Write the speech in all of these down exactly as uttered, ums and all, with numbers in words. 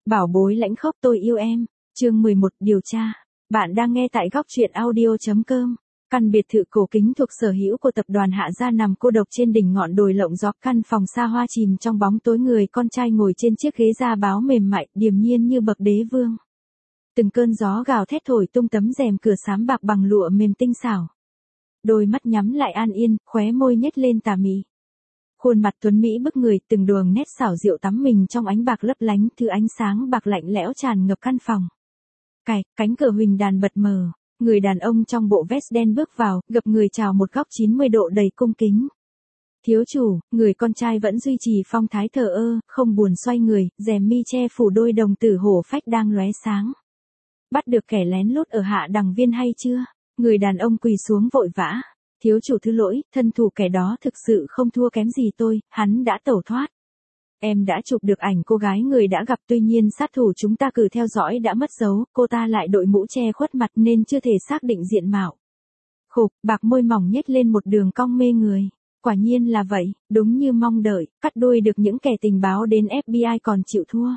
Bảo bối lãnh khốc tôi yêu em, chương mười một điều tra. Bạn đang nghe tại góc truyện audio chấm com. Căn biệt thự cổ kính thuộc sở hữu của tập đoàn Hạ Gia nằm cô độc trên đỉnh ngọn đồi lộng gió, căn phòng xa hoa chìm trong bóng tối, người con trai ngồi trên chiếc ghế da báo mềm mại, điềm nhiên như bậc đế vương. Từng cơn gió gào thét thổi tung tấm rèm cửa xám bạc bằng lụa mềm tinh xảo. Đôi mắt nhắm lại an yên, khóe môi nhếch lên tà mị. Khuôn mặt tuấn mỹ bức người, từng đường nét xảo diệu tắm mình trong ánh bạc lấp lánh, thứ ánh sáng bạc lạnh lẽo tràn ngập căn phòng. Cài, cánh cửa huỳnh đàn bật mở, người đàn ông trong bộ vest đen bước vào, gập người chào một góc chín mươi độ đầy cung kính. Thiếu chủ, người con trai vẫn duy trì phong thái thờ ơ, không buồn xoay người, rèm mi che phủ đôi đồng tử hổ phách đang lóe sáng. Bắt được kẻ lén lút ở Hạ Đằng Viên hay chưa? Người đàn ông quỳ xuống vội vã. Thiếu chủ thứ lỗi, thân thủ kẻ đó thực sự không thua kém gì tôi, hắn đã tẩu thoát. Em đã chụp được ảnh cô gái người đã gặp, tuy nhiên sát thủ chúng ta cử theo dõi đã mất dấu, cô ta lại đội mũ che khuất mặt nên chưa thể xác định diện mạo. Khục, bạc môi mỏng nhếch lên một đường cong mê người. Quả nhiên là vậy, đúng như mong đợi, cắt đuôi được những kẻ tình báo đến ép bê i còn chịu thua.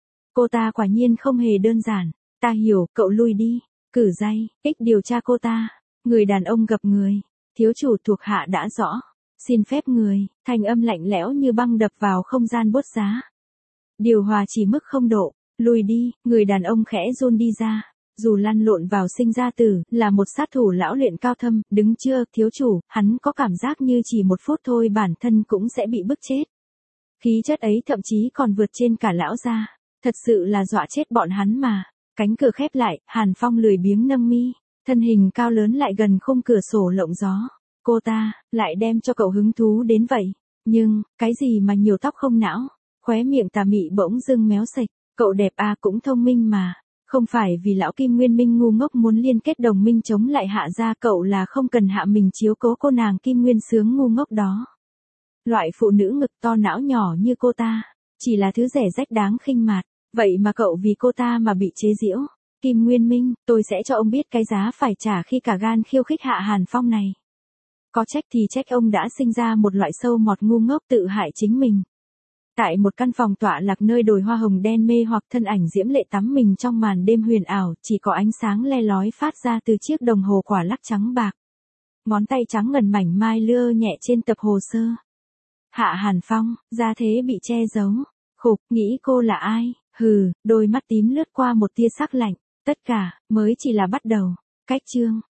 Cô ta quả nhiên không hề đơn giản, ta hiểu, cậu lui đi, cử dây, ích điều tra cô ta. Người đàn ông gập người. Thiếu chủ thuộc hạ đã rõ. Xin phép người, thanh âm lạnh lẽo như băng đập vào không gian bốt giá. Điều hòa chỉ mức không độ, lùi đi, người đàn ông khẽ run đi ra. Dù lăn lộn vào sinh ra tử, là một sát thủ lão luyện cao thâm, đứng chưa, thiếu chủ, hắn có cảm giác như chỉ một phút thôi bản thân cũng sẽ bị bức chết. Khí chất ấy thậm chí còn vượt trên cả lão gia, thật sự là dọa chết bọn hắn mà. Cánh cửa khép lại, Hàn Phong lười biếng nâng mi. Thân hình cao lớn lại gần khung cửa sổ lộng gió. Cô ta, lại đem cho cậu hứng thú đến vậy. Nhưng, cái gì mà nhiều tóc không não. Khóe miệng tà mị bỗng dưng méo sạch. Cậu đẹp à, cũng thông minh mà. Không phải vì lão Kim Nguyên Minh ngu ngốc muốn liên kết đồng minh chống lại Hạ Gia, cậu là không cần Hạ mình chiếu cố cô nàng Kim Nguyên Sướng ngu ngốc đó. Loại phụ nữ ngực to não nhỏ như cô ta, chỉ là thứ rẻ rách đáng khinh mạt. Vậy mà cậu vì cô ta mà bị chế giễu. Kim Nguyên Minh, tôi sẽ cho ông biết cái giá phải trả khi cả gan khiêu khích Hạ Hàn Phong này. Có trách thì trách ông đã sinh ra một loại sâu mọt ngu ngốc tự hại chính mình. Tại một căn phòng tọa lạc nơi đồi hoa hồng đen mê hoặc, thân ảnh diễm lệ tắm mình trong màn đêm huyền ảo, chỉ có ánh sáng le lói phát ra từ chiếc đồng hồ quả lắc trắng bạc. Ngón tay trắng ngần mảnh mai lưa nhẹ trên tập hồ sơ. Hạ Hàn Phong, ra thế bị che giấu. Khục, nghĩ cô là ai? Hừ, đôi mắt tím lướt qua một tia sắc lạnh. Tất cả, mới chỉ là bắt đầu. Cách chương.